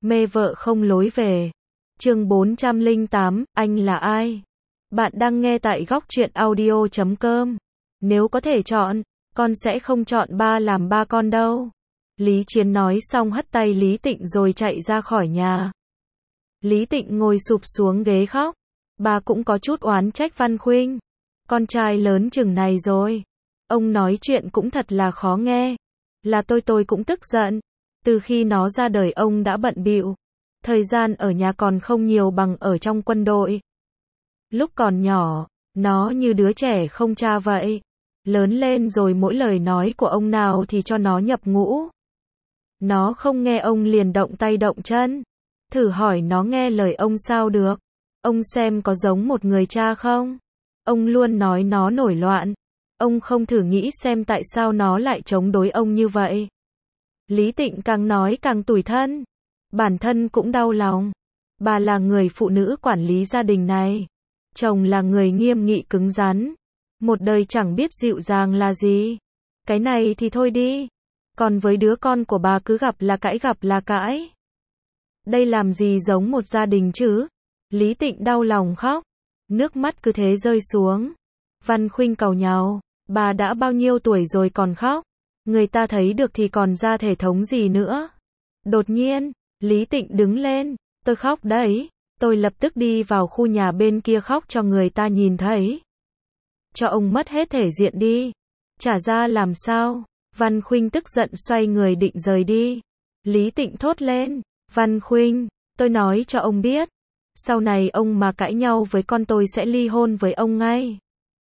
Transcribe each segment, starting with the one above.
Mê vợ không lối về. Chương 408, anh là ai? Bạn đang nghe tại góc truyện audio.com. Nếu có thể chọn, con sẽ không chọn ba làm ba con đâu. Lý Chiến nói xong hất tay Lý Tịnh rồi chạy ra khỏi nhà. Lý Tịnh ngồi sụp xuống ghế khóc. Bà cũng có chút oán trách Văn Khuynh. Con trai lớn chừng này rồi. Ông nói chuyện cũng thật là khó nghe. Là tôi cũng tức giận. Từ khi nó ra đời ông đã bận bịu. Thời gian ở nhà còn không nhiều bằng ở trong quân đội. Lúc còn nhỏ, nó như đứa trẻ không cha vậy. Lớn lên rồi mỗi lời nói của ông nào thì cho nó nhập ngũ. Nó không nghe ông liền động tay động chân. Thử hỏi nó nghe lời ông sao được. Ông xem có giống một người cha không? Ông luôn nói nó nổi loạn. Ông không thử nghĩ xem tại sao nó lại chống đối ông như vậy. Lý Tịnh càng nói càng tủi thân. Bản thân cũng đau lòng. Bà là người phụ nữ quản lý gia đình này. Chồng là người nghiêm nghị cứng rắn. Một đời chẳng biết dịu dàng là gì. Cái này thì thôi đi. Còn với đứa con của bà cứ gặp là cãi. Đây làm gì giống một gia đình chứ? Lý Tịnh đau lòng khóc. Nước mắt cứ thế rơi xuống. Văn Khuynh càu nhàu. Bà đã bao nhiêu tuổi rồi còn khóc. Người ta thấy được thì còn ra thể thống gì nữa. Đột nhiên, Lý Tịnh đứng lên. Tôi khóc đấy. Tôi lập tức đi vào khu nhà bên kia khóc cho người ta nhìn thấy. Cho ông mất hết thể diện đi. Trả ra làm sao? Văn Khuynh tức giận xoay người định rời đi. Lý Tịnh thốt lên. Văn Khuynh, tôi nói cho ông biết. Sau này ông mà cãi nhau với con tôi sẽ ly hôn với ông ngay.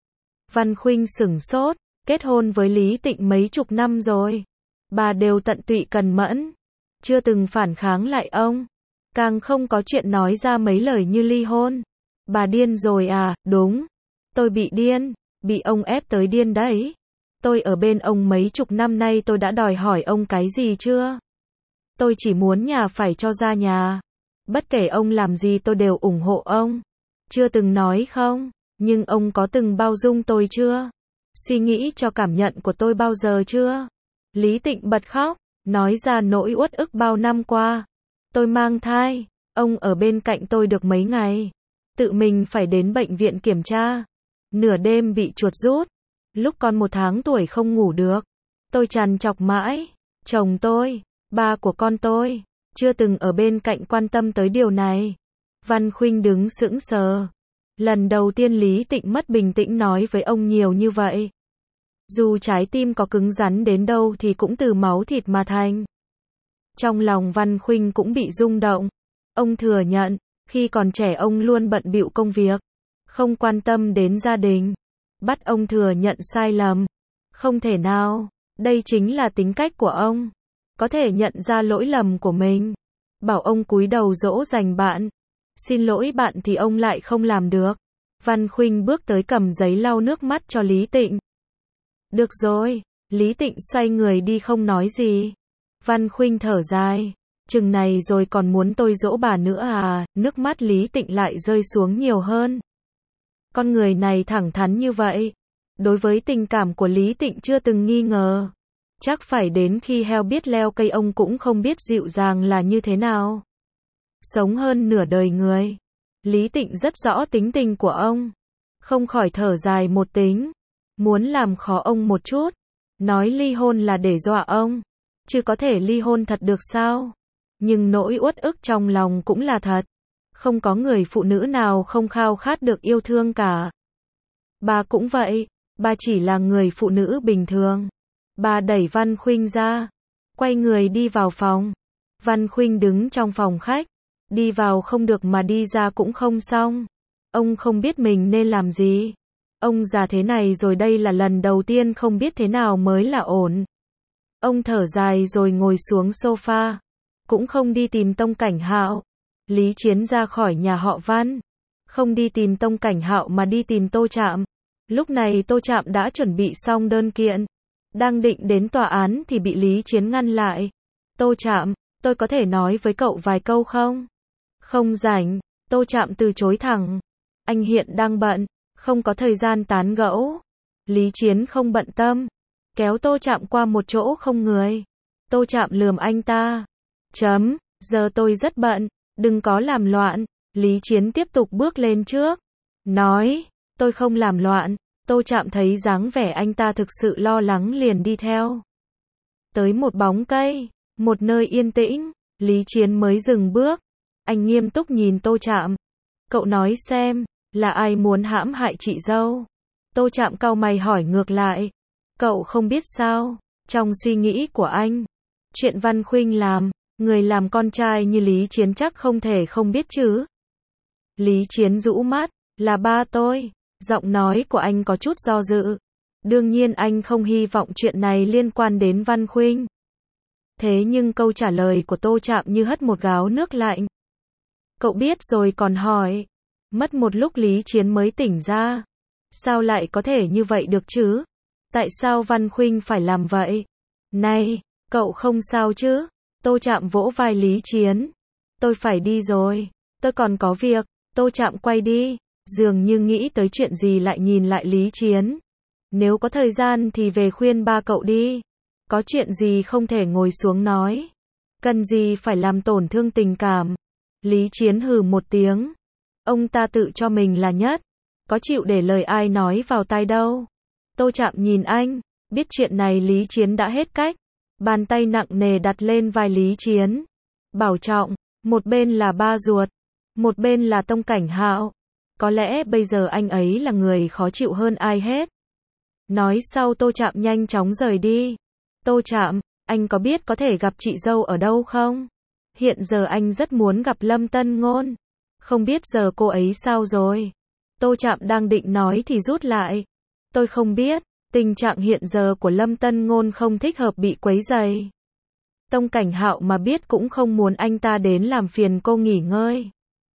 Văn Khuynh sửng sốt. Kết hôn với Lý Tịnh mấy chục năm rồi. Bà đều tận tụy cần mẫn. Chưa từng phản kháng lại ông. Càng không có chuyện nói ra mấy lời như ly hôn. Bà điên rồi à? Đúng. Tôi bị điên. Bị ông ép tới điên đấy. Tôi ở bên ông mấy chục năm nay tôi đã đòi hỏi ông cái gì chưa? Tôi chỉ muốn nhà phải cho ra nhà. Bất kể ông làm gì tôi đều ủng hộ ông. Chưa từng nói không? Nhưng ông có từng bao dung tôi chưa? Suy nghĩ cho cảm nhận của tôi bao giờ chưa? Lý Tịnh bật khóc. Nói ra nỗi uất ức bao năm qua. Tôi mang thai. Ông ở bên cạnh tôi được mấy ngày. Tự mình phải đến bệnh viện kiểm tra. Nửa đêm bị chuột rút. Lúc con 1 tháng tuổi không ngủ được. Tôi trằn trọc mãi. Chồng tôi, ba của con tôi, chưa từng ở bên cạnh quan tâm tới điều này. Văn Khuynh đứng sững sờ. Lần đầu tiên Lý Tịnh mất bình tĩnh nói với ông nhiều như vậy. Dù trái tim có cứng rắn đến đâu thì cũng từ máu thịt mà thành. Trong lòng Văn Khuynh cũng bị rung động. Ông thừa nhận, khi còn trẻ ông luôn bận bịu công việc, không quan tâm đến gia đình. Bắt ông thừa nhận sai lầm. Không thể nào, đây chính là tính cách của ông. Có thể nhận ra lỗi lầm của mình. Bảo ông cúi đầu dỗ dành bạn. Xin lỗi bạn thì ông lại không làm được. Văn Khuynh bước tới cầm giấy lau nước mắt cho Lý Tịnh. Được rồi, Lý Tịnh xoay người đi không nói gì. Văn Khuynh thở dài. Chừng này rồi còn muốn tôi dỗ bà nữa à? Nước mắt Lý Tịnh lại rơi xuống nhiều hơn. Con người này thẳng thắn như vậy. Đối với tình cảm của Lý Tịnh chưa từng nghi ngờ. Chắc phải đến khi heo biết leo cây ông cũng không biết dịu dàng là như thế nào. Sống hơn nửa đời người. Lý Tịnh rất rõ tính tình của ông. Không khỏi thở dài một tính. Muốn làm khó ông một chút. Nói ly hôn là để dọa ông. Chứ có thể ly hôn thật được sao? Nhưng nỗi uất ức trong lòng cũng là thật. Không có người phụ nữ nào không khao khát được yêu thương cả. Bà cũng vậy. Bà chỉ là người phụ nữ bình thường. Bà đẩy Văn Khuynh ra. Quay người đi vào phòng. Văn Khuynh đứng trong phòng khách. Đi vào không được mà đi ra cũng không xong. Ông không biết mình nên làm gì. Ông già thế này rồi đây là lần đầu tiên không biết thế nào mới là ổn. Ông thở dài rồi ngồi xuống sofa. Cũng không đi tìm Tông Cảnh Hạo. Lý Chiến ra khỏi nhà họ Văn. Không đi tìm Tông Cảnh Hạo mà đi tìm Tô Trạm. Lúc này Tô Trạm đã chuẩn bị xong đơn kiện. Đang định đến tòa án thì bị Lý Chiến ngăn lại. Tô Trạm, tôi có thể nói với cậu vài câu không? Không rảnh. Tô Trạm từ chối thẳng. Anh hiện đang bận. Không có thời gian tán gẫu. Lý Chiến không bận tâm. Kéo Tô Trạm qua một chỗ không người. Tô Trạm lườm anh ta. Giờ tôi rất bận, đừng có làm loạn. Lý Chiến tiếp tục bước lên trước. Nói, tôi không làm loạn. Tô Trạm thấy dáng vẻ anh ta thực sự lo lắng liền đi theo. Tới một bóng cây, một nơi yên tĩnh, Lý Chiến mới dừng bước. Anh nghiêm túc nhìn Tô Trạm. Cậu nói xem, là ai muốn hãm hại chị dâu? Tô Trạm cau mày hỏi ngược lại. Cậu không biết sao? Trong suy nghĩ của anh, chuyện Văn Khuynh làm, người làm con trai như Lý Chiến chắc không thể không biết chứ. Lý Chiến rũ mắt, là ba tôi. Giọng nói của anh có chút do dự. Đương nhiên anh không hy vọng chuyện này liên quan đến Văn Khuynh. Thế nhưng câu trả lời của Tô Trạm như hất một gáo nước lạnh. Cậu biết rồi còn hỏi. Mất một lúc Lý Chiến mới tỉnh ra. Sao lại có thể như vậy được chứ? Tại sao Văn Khuynh phải làm vậy? Này, cậu không sao chứ? Tô Trạm vỗ vai Lý Chiến. Tôi phải đi rồi. Tôi còn có việc. Tô Trạm quay đi. Dường như nghĩ tới chuyện gì lại nhìn lại Lý Chiến. Nếu có thời gian thì về khuyên ba cậu đi. Có chuyện gì không thể ngồi xuống nói. Cần gì phải làm tổn thương tình cảm. Lý Chiến hừ một tiếng. Ông ta tự cho mình là nhất. Có chịu để lời ai nói vào tai đâu. Tô Trạm nhìn anh. Biết chuyện này Lý Chiến đã hết cách. Bàn tay nặng nề đặt lên vai Lý Chiến. Bảo trọng. Một bên là ba ruột. Một bên là Tông Cảnh Hạo. Có lẽ bây giờ anh ấy là người khó chịu hơn ai hết. Nói sau Tô Trạm nhanh chóng rời đi. Tô Trạm, anh có biết có thể gặp chị dâu ở đâu không? Hiện giờ anh rất muốn gặp Lâm Tân Ngôn. Không biết giờ cô ấy sao rồi? Tô Trạm đang định nói thì rút lại. Tôi không biết, tình trạng hiện giờ của Lâm Tân Ngôn không thích hợp bị quấy rầy. Tông Cảnh Hạo mà biết cũng không muốn anh ta đến làm phiền cô nghỉ ngơi.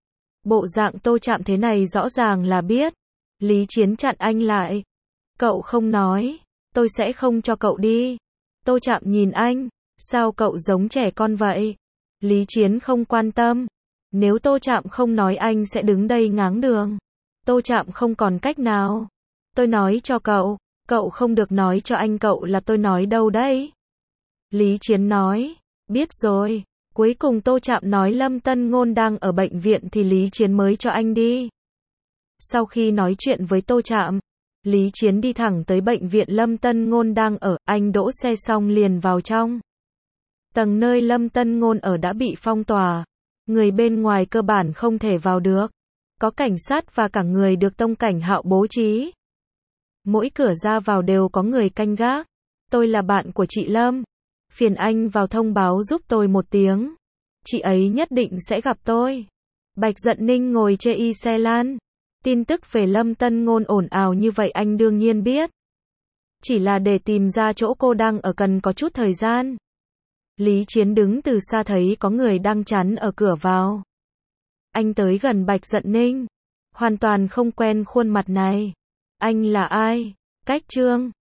Bộ dạng Tô Trạm thế này rõ ràng là biết. Lý Chiến chặn anh lại. Cậu không nói, tôi sẽ không cho cậu đi. Tô Trạm nhìn anh, sao cậu giống trẻ con vậy? Lý Chiến không quan tâm. Nếu Tô Trạm không nói anh sẽ đứng đây ngáng đường. Tô Trạm không còn cách nào. Tôi nói cho cậu không được nói cho anh cậu là tôi nói đâu đấy. Lý Chiến nói, biết rồi. Cuối cùng Tô Trạm nói Lâm Tân Ngôn đang ở bệnh viện thì Lý Chiến mới cho anh đi. Sau khi nói chuyện với Tô Trạm, Lý Chiến đi thẳng tới bệnh viện Lâm Tân Ngôn đang ở, anh đỗ xe xong liền vào trong. Tầng nơi Lâm Tân Ngôn ở đã bị phong tỏa, người bên ngoài cơ bản không thể vào được. Có cảnh sát và cả người được Tông Cảnh Hạo bố trí. Mỗi cửa ra vào đều có người canh gác. Tôi là bạn của chị Lâm. Phiền anh vào thông báo giúp tôi một tiếng. Chị ấy nhất định sẽ gặp tôi. Bạch Dận Ninh ngồi chê y xe lan. Tin tức về Lâm Tân Ngôn ồn ào như vậy anh đương nhiên biết. Chỉ là để tìm ra chỗ cô đang ở cần có chút thời gian. Lý Chiến đứng từ xa thấy có người đang chắn ở cửa vào. Anh tới gần Bạch Dận Ninh. Hoàn toàn không quen khuôn mặt này. Anh là ai? Cách Trương.